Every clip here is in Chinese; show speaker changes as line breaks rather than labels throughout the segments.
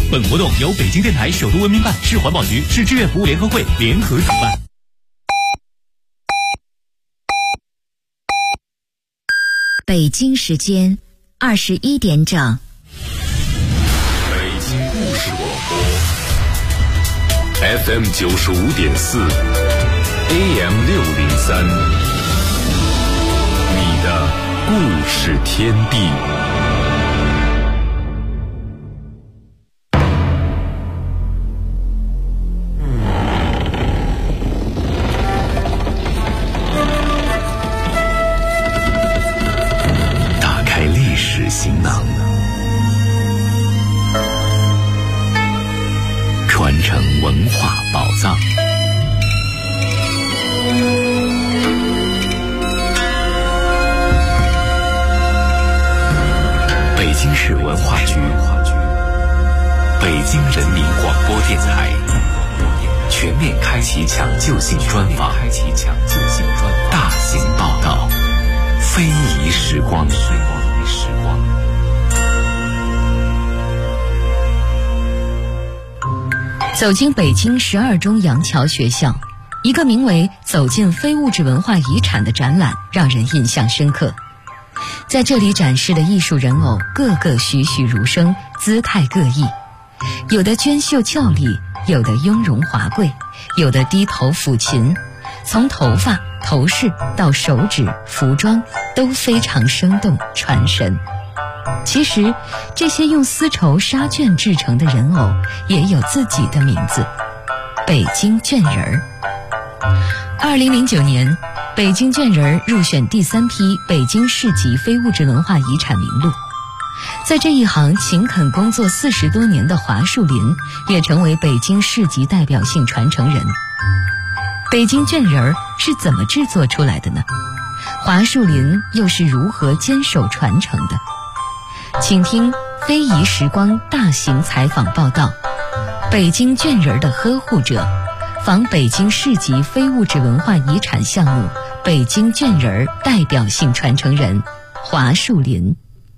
本活动由北京电台首都文明办、市环保局、市志愿服务联合会联合主办。
北京时间21点整。
北京故事广播 FM 95.4 AM 603，你的故事天地。打开历史行囊，传承文化宝藏。北京市文化局、北京人民广播电台全面开启抢救性专访，大型报道，非遗时光。
走进北京12中杨桥学校，一个名为“走进非物质文化遗产”的展览让人印象深刻。在这里展示的艺术人偶个个栩栩如生，姿态各异，有的娟秀俏丽，有的雍容华贵，有的低头抚琴，从头发、头饰到手指、服装都非常生动传神。其实这些用丝绸纱绢制成的人偶也有自己的名字，北京绢人儿。2009年，北京绢人儿入选第3批北京市级非物质文化遗产名录。在这一行勤恳工作40多年的华树林也成为北京市级代表性传承人。北京绢人儿是怎么制作出来的呢？华树林又是如何坚守传承的？请听非遗时光大型采访报道，北京绢人的呵护者，访北京市级非物质文化遗产项目北京绢人代表性传承人华树林。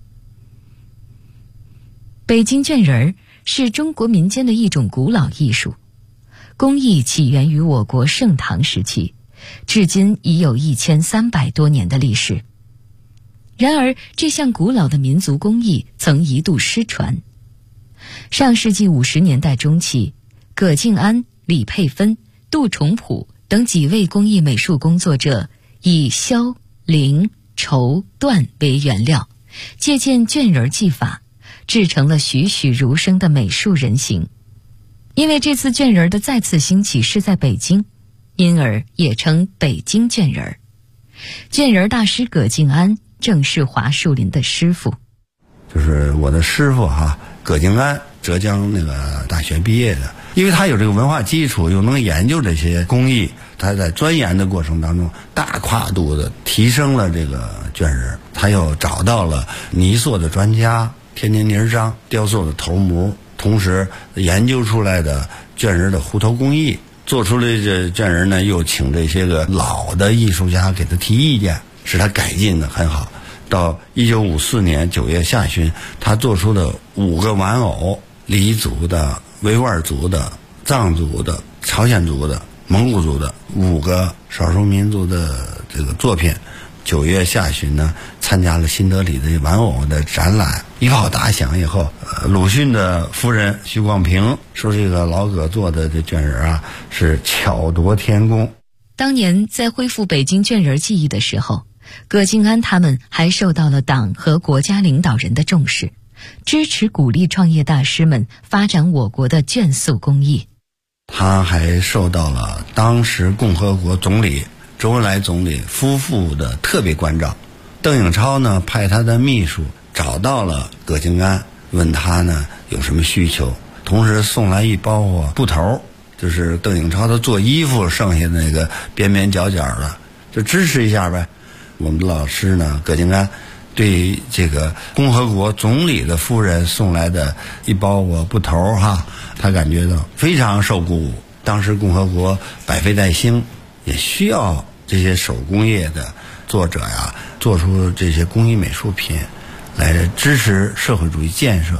北京绢人是中国民间的一种古老艺术，工艺起源于我国盛唐时期，至今已有1300多年的历史。然而，这项古老的民族工艺曾一度失传。上世纪50年代中期，葛敬安、李佩芬、杜重普等几位工艺美术工作者以绡、绫、绸、缎为原料，借鉴绢人技法，制成了栩栩如生的美术人形。因为这次绢人的再次兴起是在北京，因而也称北京绢人。绢人大师葛敬安正是华树林的师傅，
就是我的师傅葛敬安，浙江那个大学毕业的。因为他有这个文化基础，又能研究这些工艺，他在钻研的过程当中大跨度的提升了这个绢人。他又找到了泥塑的专家，天天泥章雕塑的头模，同时研究出来的绢人的糊头工艺，做出来这绢人呢，又请这些个老的艺术家给他提意见，使他改进的很好。到1954年9月下旬，他做出的5个玩偶，黎族的、维吾尔族的、藏族的、朝鲜族的、蒙古族的5个少数民族的这个作品。9月下旬呢，参加了新德里的玩偶的展览，一炮打响以后，鲁迅的夫人徐广平说，这个老葛做的这绢人是巧夺天工。
当年在恢复北京绢人技艺的时候，葛敬安他们还受到了党和国家领导人的重视，支持鼓励创业大师们发展我国的绢塑工艺。
他还受到了当时共和国总理周恩来总理夫妇的特别关照。邓颖超呢，派他的秘书找到了葛敬安，问他呢有什么需求，同时送来一包布头，就是邓颖超他做衣服剩下的那个边边角角的，就支持一下呗。我们的老师呢，葛敬安对这个共和国总理的夫人送来的一包布头他感觉到非常受鼓舞。当时共和国百废待兴，也需要这些手工业的作者做出这些工艺美术品来支持社会主义建设。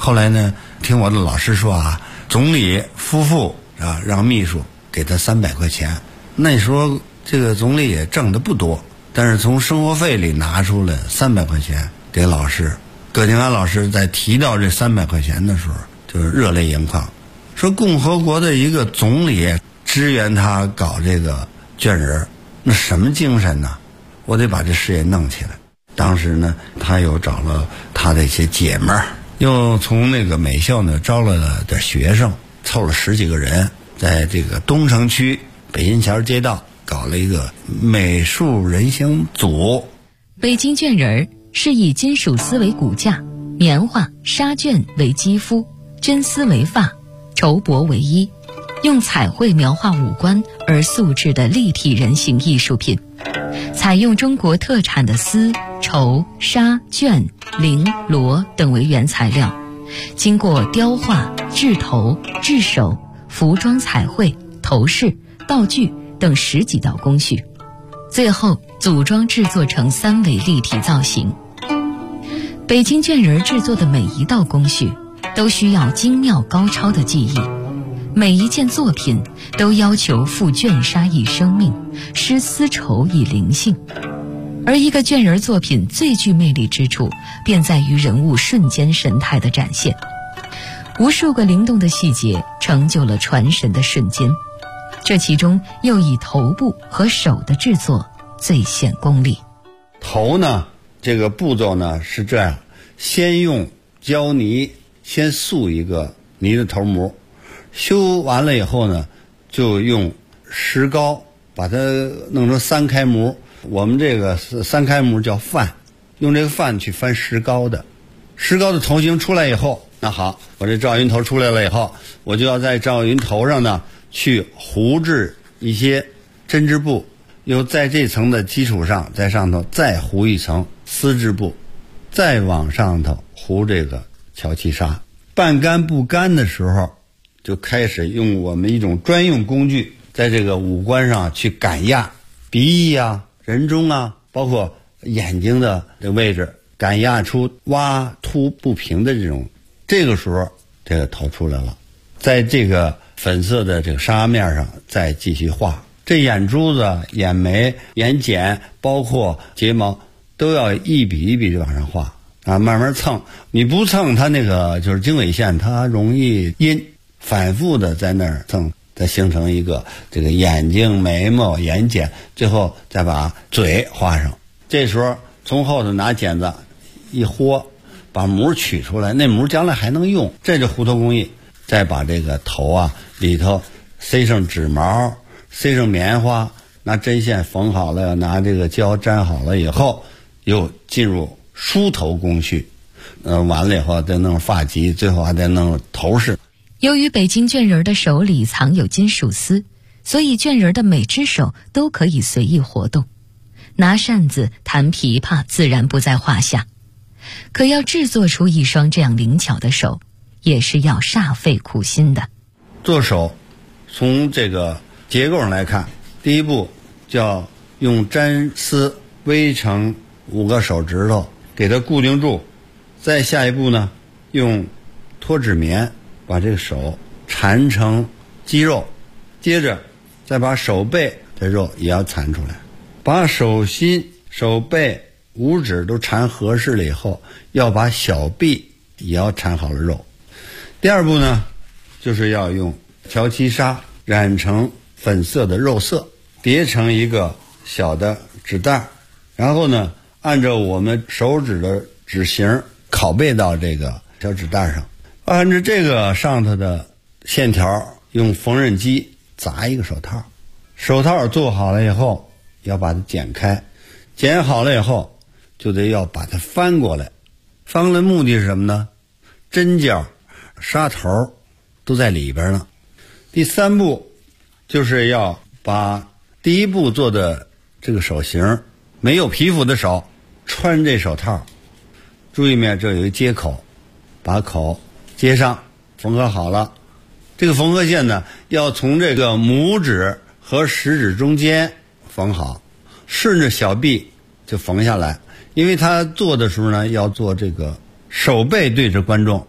后来呢，听我的老师说啊，总理夫妇啊让秘书给他300块钱。那时候这个总理也挣得不多，但是从生活费里拿出了300块钱给老师。葛景安老师在提到这300块钱的时候，就是热泪盈眶，说共和国的一个总理支援他搞这个卷人，那什么精神呢？我得把这事业弄起来。当时呢，他又找了他的一些姐们儿，又从那个美校呢招了点学生，凑了10几个人，在这个东城区北新桥街道搞了一个美术人形组。
北京卷人是以金属丝为骨架，棉花、纱绢为肌肤，真丝为发，绸帛为衣，用彩绘描画五官而塑制的立体人形艺术品。采用中国特产的丝、绸、纱、绢、绫、罗等为原材料，经过雕画、制头、制手、服装彩绘、头饰、道具等10几道工序，最后组装制作成3维立体造型。北京卷人制作的每一道工序都需要精妙高超的技艺，每一件作品都要求赋卷纱以生命，施丝绸以灵性。而一个卷人作品最具魅力之处，便在于人物瞬间神态的展现。无数个灵动的细节成就了传神的瞬间，这其中又以头部和手的制作最显功力。
头呢，这个步骤呢是这样，先用胶泥先塑一个泥的头模，修完了以后呢，就用石膏把它弄成3开模。我们这个3开模叫范，用这个范去翻石膏的。石膏的头型出来以后，那好，我这赵云头出来了以后，我就要在赵云头上呢去糊制一些针织布，又在这层的基础上，在上头再糊一层丝织布，再往上头糊这个乔其纱。半干不干的时候，就开始用我们一种专用工具，在这个五官上去赶压，鼻翼啊、人中啊，包括眼睛的这个位置，赶压出挖凸不平的这个时候这个头出来了。在这个粉色的这个纱面上再继续画，这眼珠子、眼眉、眼睑包括睫毛都要一笔一笔的往上画啊，慢慢蹭。你不蹭它那个就是经纬线，它容易阴，反复的在那儿蹭，再形成一个这个眼睛、眉毛、眼睑，最后再把嘴画上。这时候从后头拿剪子一豁，把模取出来，那模将来还能用，这就糊头工艺。再把这个头啊里头塞上纸毛，塞上棉花，拿针线缝好了，拿这个胶粘好了以后，又进入梳头工序。完了以后再弄发髻，最后还得弄头饰。
由于北京卷人的手里藏有金属丝，所以卷人的每只手都可以随意活动，拿扇子、弹琵琶自然不在话下。可要制作出一双这样灵巧的手，也是要煞费苦心的。
做手从这个结构上来看，第一步叫用粘丝围成5个手指头给它固定住，再下一步呢，用脱脂棉把这个手缠成肌肉，接着再把手背的肉也要缠出来，把手心、手背、五指都缠合适了以后，要把小臂也要缠好了肉。第二步呢，就是要用乔其纱染成粉色的肉色，叠成一个小的纸袋，然后呢，按照我们手指的指型拷贝到这个小纸袋上，按照这个上头的线条，用缝纫机砸一个手套。手套做好了以后，要把它剪开，剪好了以后，就得要把它翻过来。翻过来目的是什么呢？针脚、纱头都在里边呢。第三步就是要把第一步做的这个手型，没有皮肤的手穿这手套，注意没，这有一接口，把口接上，缝合好了。这个缝合线呢，要从这个拇指和食指中间缝好，顺着小臂就缝下来。因为他做的时候呢，要做这个手背对着观众，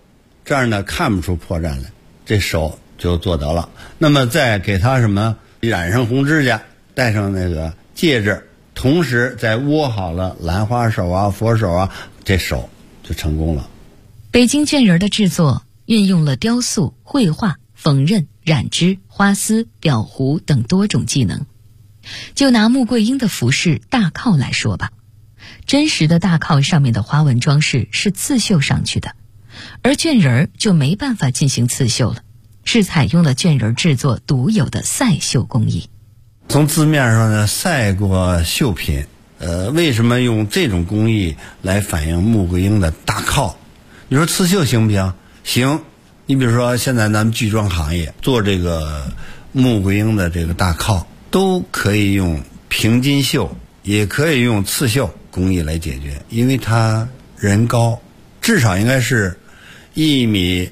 这样呢看不出破绽来，这手就做得了。那么再给他什么染上红指甲，戴上那个戒指，同时再握好了兰花手啊、佛手啊，这手就成功了。
北京绢人的制作运用了雕塑、绘画、缝纫、染织、花丝、裱糊等多种技能。就拿穆桂英的服饰大靠来说吧，真实的大靠上面的花纹装饰是刺绣上去的，而绢人就没办法进行刺绣了，是采用了绢人制作独有的赛绣工艺。
从字面上呢，赛过绣品，为什么用这种工艺来反映穆桂英的大靠？你说刺绣行不行？行。你比如说现在咱们剧装行业做这个穆桂英的这个大靠，都可以用平金绣，也可以用刺绣工艺来解决，因为它人高，至少应该是1.6米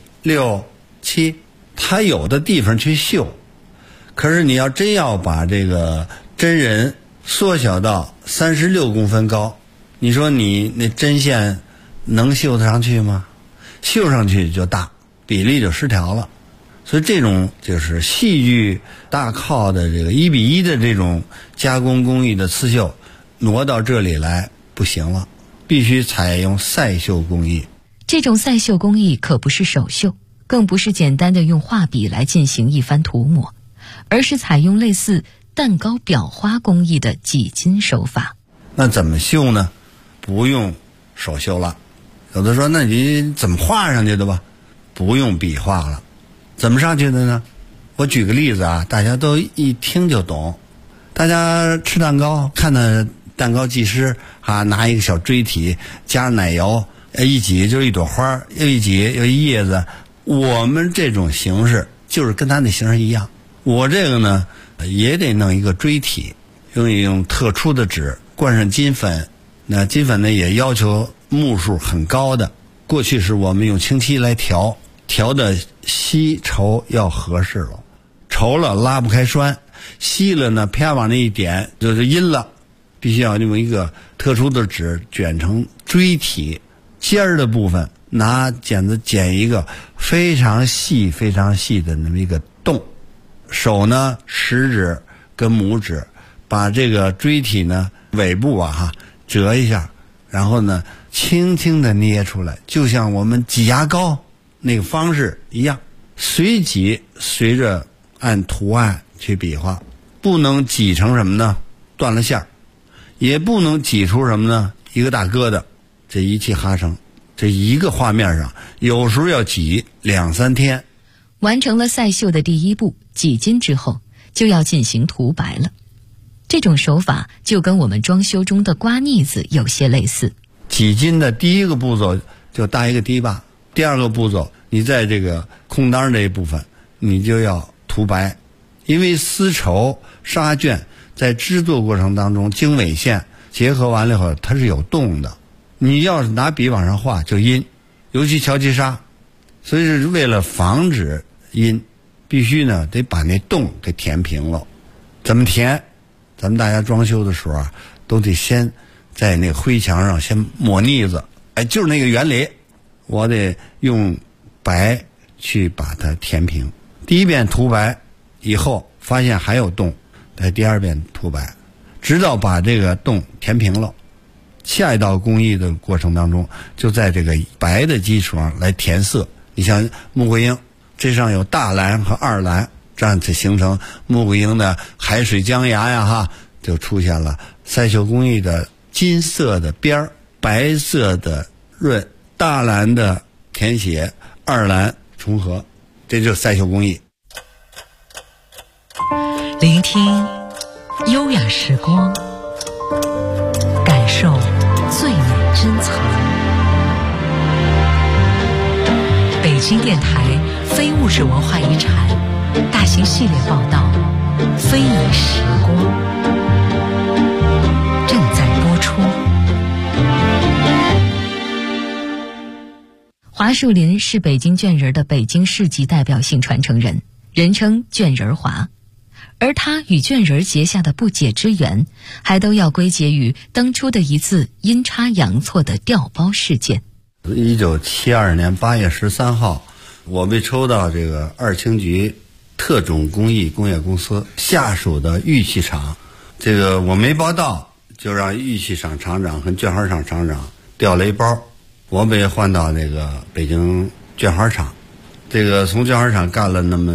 7，它有的地方去绣。可是你要真要把这个真人缩小到36公分高，你说你那针线能绣得上去吗？绣上去就大，比例就失调了。所以这种就是戏剧大靠的这个1:1的这种加工工艺的刺绣，挪到这里来不行了，必须采用赛绣工艺。
这种赛绣工艺可不是手绣，更不是简单的用画笔来进行一番涂抹，而是采用类似蛋糕裱花工艺的几金手法。
那怎么绣呢？不用手绣了。有的说那你怎么画上去的吧？不用笔画了。怎么上去的呢？我举个例子啊，大家都一听就懂。大家吃蛋糕，看到蛋糕技师啊，拿一个小锥体加上奶油，一挤就是一朵花，又一挤又一叶子。我们这种形式就是跟他那形式一样。我这个呢也得弄一个锥体，用特殊的纸灌上金粉，那金粉呢也要求目数很高的。过去是我们用清漆来调的稀稠要合适了，稠了拉不开栓，稀了呢啪往那一点就是阴了，必须要用一个特殊的纸卷成锥体，尖儿的部分拿剪子剪一个非常细非常细的那么一个洞，手呢食指跟拇指把这个锥体呢尾部折一下，然后呢轻轻地捏出来，就像我们挤牙膏那个方式一样，随即随着按图案去比划，不能挤成什么呢？断了线儿，也不能挤出什么呢？一个大疙瘩。这一气哈成，这一个画面上有时候要挤2-3天。
完成了赛绣的第一步挤金之后，就要进行涂白了。这种手法就跟我们装修中的刮腻子有些类似。
挤金的第一个步骤就搭一个堤坝，第二个步骤你在这个空当这一部分你就要涂白，因为丝绸纱绢在制作过程当中经纬线结合完了以后它是有洞的，你要是拿笔往上画就阴，尤其乔其纱，所以是为了防止阴，必须呢得把那洞给填平了。怎么填？咱们大家装修的时候都得先在那个灰墙上先抹腻子，就是那个原理，我得用白去把它填平。第一遍涂白以后发现还有洞，在第二遍涂白，直到把这个洞填平了。下一道工艺的过程当中，就在这个白的基础上来填色。你像穆桂英，这上有大蓝和二蓝，这样才形成穆桂英的海水江崖就出现了赛绣工艺的金色的边儿，白色的润，大蓝的填写，二蓝重合，这就是赛绣工艺。
聆听优雅时光，感受最美珍藏。北京电台非物质文化遗产大型系列报道《非遗时光》正在播出。
华树林是北京绢人的北京市级代表性传承人，人称绢人华。而他与绢人结下的不解之缘，还都要归结于当初的一次阴差阳错的调包事件。
1972年8月13号，我被抽到这个二轻局特种工艺工业公司下属的玉器厂。这个我没报到，就让玉器厂厂长和卷花厂厂长调了一包，我被换到那个北京卷花厂。这个从卷花厂干了那么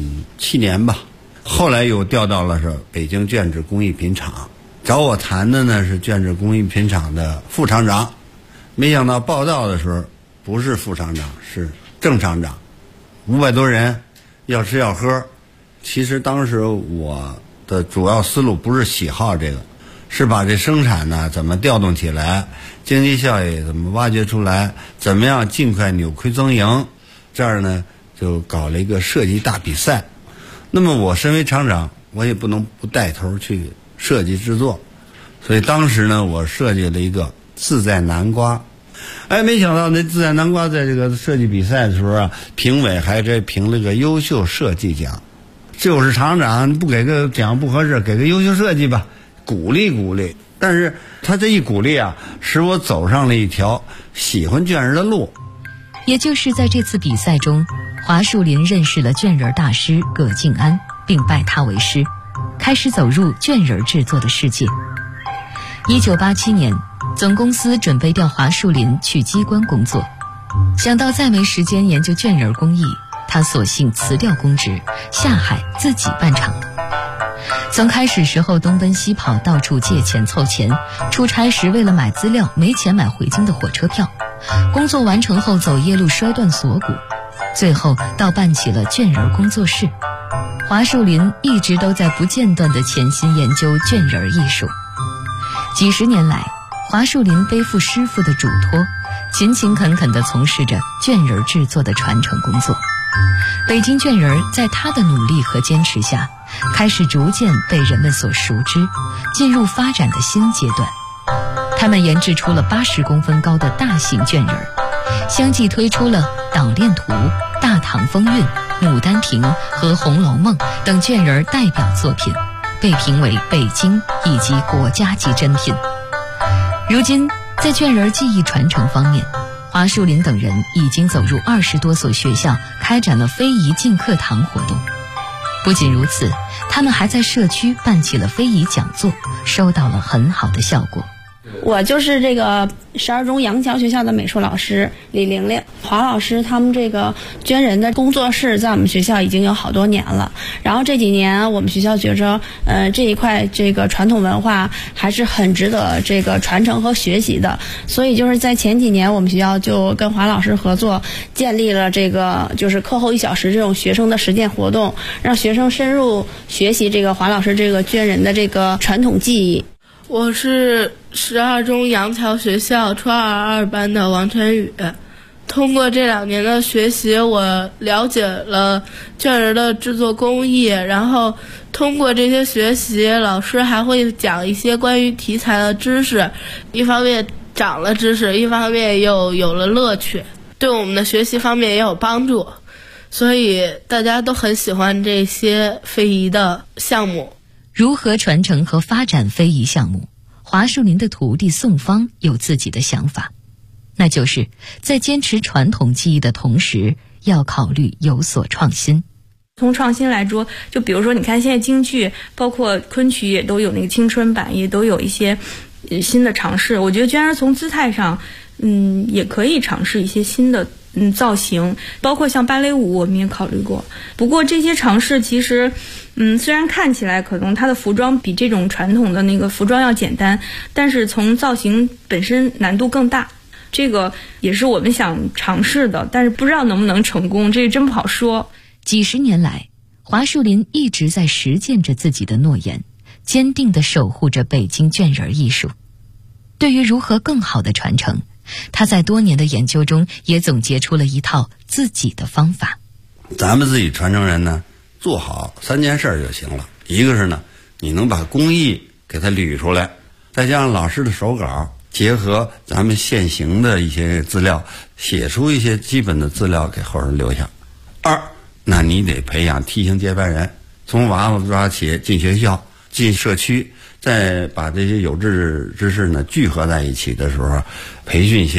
7年吧，后来又调到了是北京卷纸工艺品厂。找我谈的呢是卷纸工艺品厂的副厂长，没想到报到的时候不是副厂长，是正厂长。500多人，要吃要喝。其实当时我的主要思路不是喜好这个，是把这生产呢怎么调动起来，经济效益怎么挖掘出来，怎么样尽快扭亏增盈。这儿呢就搞了一个设计大比赛。那么我身为厂长，我也不能不带头去设计制作，所以当时呢我设计了一个自在南瓜。没想到那自在南瓜在这个设计比赛的时候啊，评委还评了个优秀设计奖。就是厂长不给个奖不合适，给个优秀设计吧，鼓励鼓励。但是他这一鼓励啊，使我走上了一条喜欢卷人的路。
也就是在这次比赛中，华树林认识了卷人大师葛敬安，并拜他为师，开始走入卷人制作的世界。1987年，总公司准备调华树林去机关工作，想到再没时间研究卷人工艺，他索性辞掉公职，下海自己办厂。从开始时候东奔西跑，到处借钱凑钱，出差时为了买资料没钱买回京的火车票，工作完成后走夜路摔断锁骨，最后到办起了卷人工作室。华树林一直都在不间断地潜心研究卷人艺术。几十年来，华树林背负师傅的嘱托，勤勤恳恳地从事着卷人制作的传承工作。北京卷人在他的努力和坚持下，开始逐渐被人们所熟知，进入发展的新阶段。他们研制出了80公分高的大型卷人，相继推出了《捣练图》《大唐风韵》《牡丹亭》和《红楼梦》等卷人代表作品，被评为北京以及国家级珍品。如今，在卷人技艺传承方面，华树林等人已经走入20多所学校，开展了非遗进课堂活动。不仅如此，他们还在社区办起了非遗讲座，收到了很好的效果。
我就是这个12中杨桥学校的美术老师李玲玲。华老师他们这个捐人的工作室在我们学校已经有好多年了，然后这几年我们学校觉着这一块这个传统文化还是很值得这个传承和学习的，所以就是在前几年我们学校就跟华老师合作，建立了这个就是课后1小时这种学生的实践活动，让学生深入学习这个华老师这个捐人的这个传统技艺。
我是12中杨桥学校初二2班的王晨宇。通过这2年的学习，我了解了卷人的制作工艺，然后通过这些学习，老师还会讲一些关于题材的知识，一方面长了知识，一方面又有了乐趣，对我们的学习方面也有帮助，所以大家都很喜欢这些非遗的项目。
如何传承和发展非遗项目，华树林的徒弟宋芳有自己的想法，那就是在坚持传统技艺的同时，要考虑有所创新。
从创新来说，就比如说你看现在京剧包括昆曲也都有那个青春版，也都有一些新的尝试。我觉得居然从姿态上也可以尝试一些新的造型，包括像芭蕾舞我们也考虑过。不过这些尝试其实虽然看起来可能它的服装比这种传统的那个服装要简单，但是从造型本身难度更大，这个也是我们想尝试的，但是不知道能不能成功，这个真不好说。
几十年来，华树林一直在实践着自己的诺言，坚定地守护着北京卷人艺术。对于如何更好的传承，他在多年的研究中也总结出了一套自己的方法。
咱们自己传承人呢，做好3件事就行了。一个是呢，你能把工艺给它捋出来，再加上老师的手稿，结合咱们现行的一些资料，写出一些基本的资料给后人留下。2，那你得培养梯形接班人，从娃娃抓起，进学校，进社区，再把这些有志之士呢聚合在一起的时候，培训一些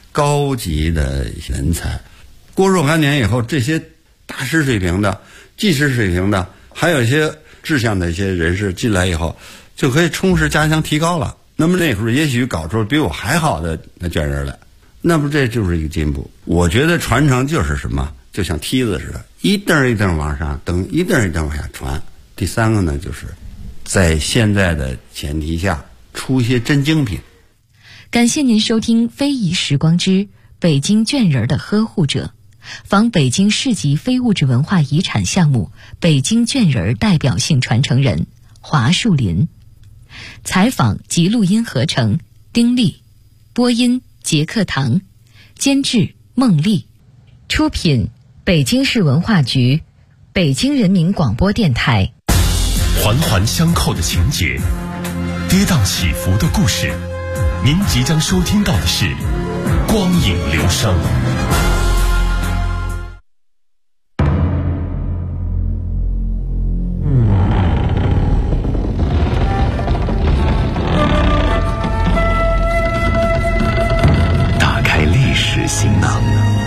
高级的人才。过若干年以后，这些大师水平的、技师水平的，还有一些志向的一些人士进来以后，就可以充实加强提高了。那么那时候也许搞出比我还好的卷人来，那么这就是一个进步。我觉得传承就是什么，就像梯子似的，一蹬一蹬往上蹬，一蹬一蹬往下传。第三个呢，就是在现在的前提下出一些真精品。
感谢您收听《非遗时光之北京卷人的呵护者》，访北京市级非物质文化遗产项目北京卷人代表性传承人华树林。采访及录音合成丁力，播音杰克堂，监制孟丽，出品北京市文化局，北京人民广播电台。
环环相扣的情节，跌宕起伏的故事，您即将收听到的是光影流声。
打开历史行囊，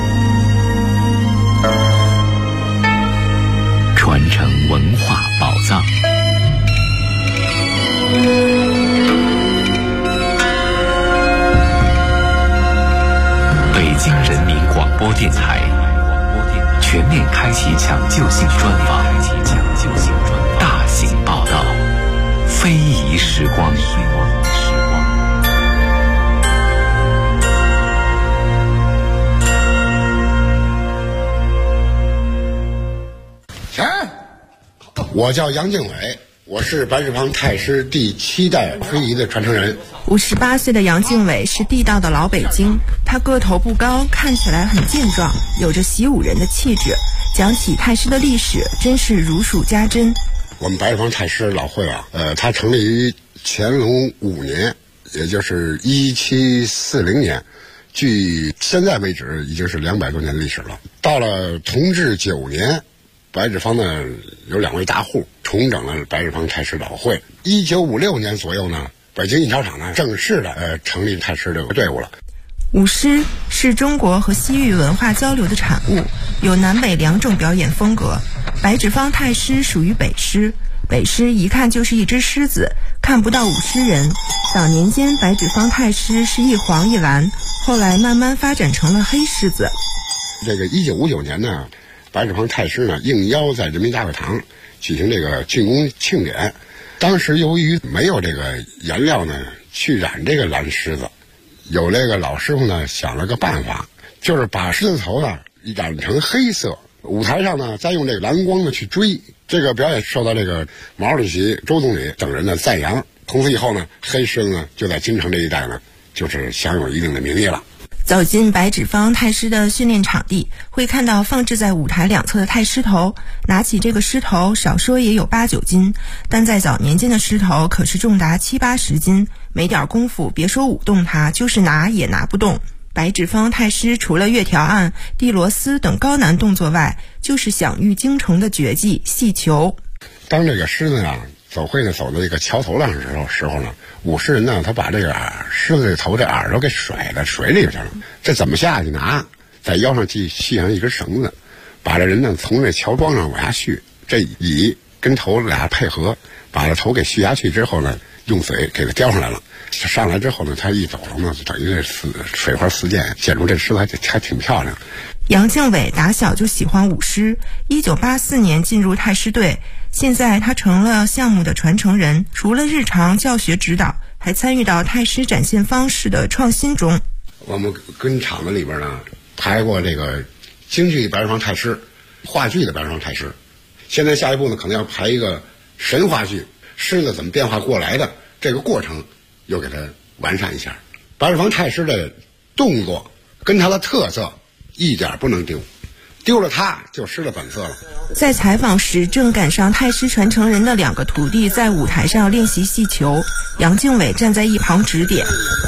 传承文化宝藏。北京人民广播电台全面开启抢救性专访，大型报道，非遗时光。
我叫杨敬伟，我是白纸坊太师第7代非遗的传承人。
58岁的杨敬伟是地道的老北京，他个头不高，看起来很健壮，有着习武人的气质。讲起太师的历史，真是如数家珍。
我们白纸坊太师老会啊，它成立于乾隆5年，也就是1740年，距现在为止已经是200多年历史了。到了同治9年。白纸坊呢有2位大户重整了白纸坊太师老会。1956年左右呢，北京印钞厂呢正式的成立太师这个队伍了。
舞狮是中国和西域文化交流的产物，有南北2种表演风格。白纸坊太师属于北狮，北狮一看就是一只狮子，看不到舞狮人。早年间白纸坊太师是一黄一蓝，后来慢慢发展成了黑狮子。
这个1959年呢，白纸坊太师呢应邀在人民大会堂举行这个竣工庆典。当时由于没有这个颜料呢去染这个蓝狮子，有这个老师傅呢想了个办法，就是把狮子头呢染成黑色，舞台上呢再用这个蓝光呢去追。这个表演受到这个毛主席、周总理等人的赞扬。从此以后呢，黑狮子呢就在京城这一带呢就是享有一定的名义了。
走进白纸坊太师的训练场地，会看到放置在舞台2侧的太师头。拿起这个狮头，少说也有8、9斤，但在早年间的狮头可是重达70、80斤，没点功夫，别说舞动它，就是拿也拿不动。白纸坊太师除了月条案、地螺丝等高难动作外，就是享誉京城的绝技戏球。
当这个狮子呢走会呢走到这个桥头上的时候呢，舞狮人呢他把这个狮子的头这耳朵给甩到水里去了。这怎么下去拿？在腰上系上一根绳子，把这人呢从这桥桩上往下续，这尾跟头俩配合，把这头给续下去之后呢，用嘴给它叼上来了。上来之后呢，他一走了呢，就等于这水花四溅，显出这狮子还挺漂亮。
杨敬伟打小就喜欢舞狮，1984年进入太师队，现在他成了项目的传承人，除了日常教学指导，还参与到太师展现方式的创新中。
我们跟厂子里边呢排过这个京剧白纸坊太师，话剧的白纸坊太师，现在下一步呢可能要排一个神话剧，狮子怎么变化过来的这个过程又给它完善一下。白纸坊太师的动作跟他的特色一点不能丢，丢了它就失了本色了。
在采访时，正赶上太师传承人的2个徒弟在舞台上练习戏球，杨敬伟站在一旁指点。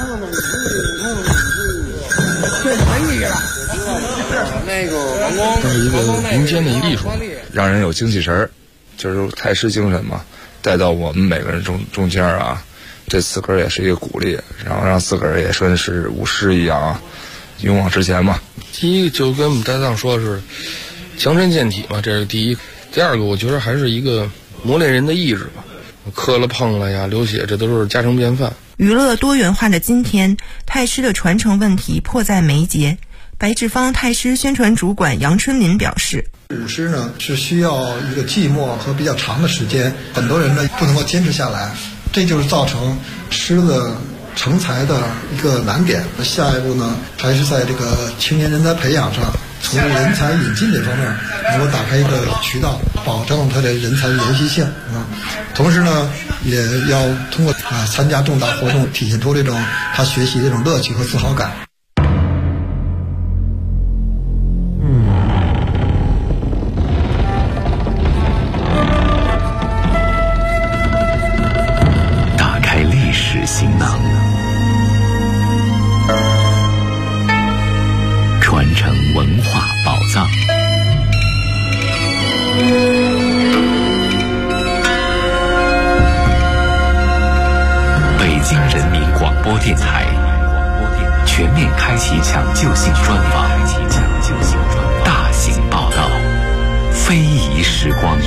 这是一个民间的艺术，让人有精气神，就是太师精神嘛，带到我们每个人中间啊。这自个儿也是一个鼓励，然后让自个儿也跟是舞狮一样啊， 勇往直前嘛。第一个就跟我们搭档说的是强身健体嘛，这是第一。第二个我觉得还是一个磨练人的意志吧，磕了碰了呀，流血，这都是家常便饭。
娱乐多元化的今天，太师的传承问题迫在眉睫。白志芳太师宣传主管杨春林表示，
舞狮呢是需要一个寂寞和比较长的时间，很多人呢不能够坚持下来，这就是造成狮子成才的一个难点。下一步呢，还是在这个青年人才培养上，从人才引进这方面能够打开一个渠道，保证他的人才延续性啊。同时呢，也要通过参加重大活动，体现出这种他学习这种乐趣和自豪感。
打开历史行囊，传承文化宝藏。北京人民广播电台全面开启抢救性专访，大型报道，非遗时光。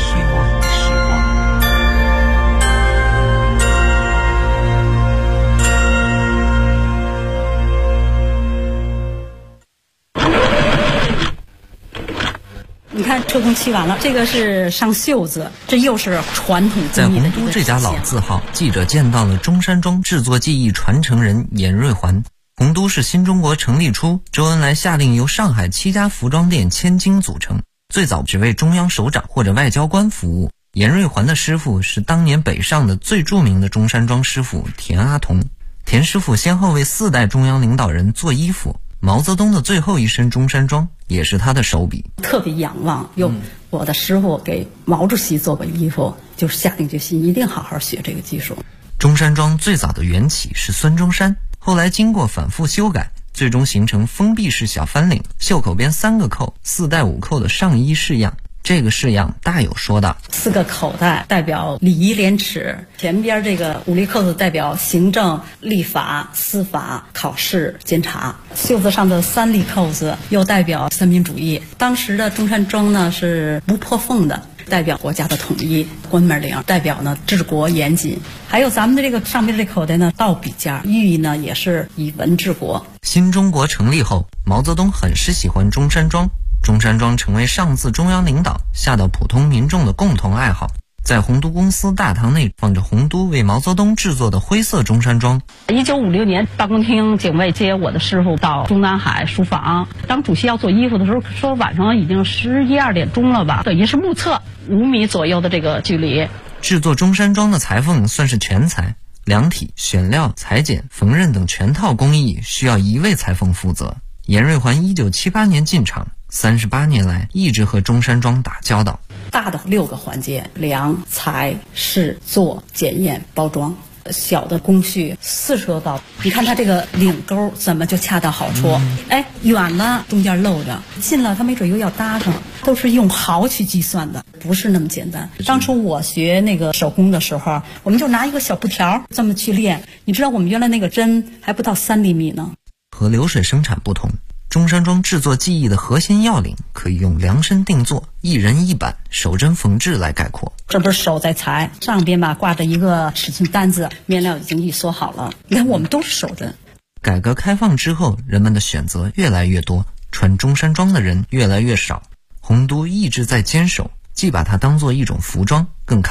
你看车工漆完了，这个是上袖子，这又是传统
在洪都这家老字号，记者见到了中山装制作技艺传承人严瑞环。洪都是新中国成立初，周恩来下令由上海7家服装店千金组成，最早只为中央首长或者外交官服务。严瑞环的师傅是当年北上的最著名的中山装师傅田阿童。田师傅先后为4代中央领导人做衣服，毛泽东的最后一身中山装也是他的手笔。
特别仰望，我的师傅给毛主席做过衣服，就是下定决心一定好好学这个技术。
中山装最早的缘起是孙中山，后来经过反复修改，最终形成封闭式小翻领，袖口边3个扣，4带5扣的上衣式样。这个式样大有说道
，4个口袋代表礼仪廉耻，前边这个5粒扣子代表行政、立法、司法、考试、监察，袖子上的3粒扣子又代表三民主义。当时的中山装呢是不破缝的，代表国家的统一。关门领代表呢治国严谨。还有咱们的这个上边这口袋呢倒笔架，寓意呢也是以文治国。
新中国成立后，毛泽东很是喜欢中山装，中山装成为上自中央领导下到普通民众的共同爱好。在洪都公司大堂内放着洪都为毛泽东制作的灰色中山装。
1956年，办公厅警卫接我的师傅到中南海书房，当主席要做衣服的时候，说晚上已经11、12点钟了吧，等于是目测5米左右的这个距离。
制作中山装的裁缝算是全才，量体、选料、裁剪、缝纫等全套工艺需要1位裁缝负责。严瑞环1978年进场，38年来一直和中山装打交道。
大的6个环节：量、裁、试、做、检验、包装。小的工序40多道。你看它这个领钩怎么就恰到好处？远了中间漏着，近了它没准又要搭上，都是用毫去计算的，不是那么简单。当初我学那个手工的时候，我们就拿一个小布条这么去练。你知道我们原来那个针还不到3厘米呢。
和流水生产不同，中山装制作技艺的核心要领可以用量身定做、一人一板、手针缝制来概括。
这不是手在裁，上边吧挂着一个尺寸单子，面料已经一缩好了。你看我们都是手针。
改革开放之后，人们的选择越来越多，穿中山装的人越来越少。洪都一直在坚守，既把它当作一种服装，更看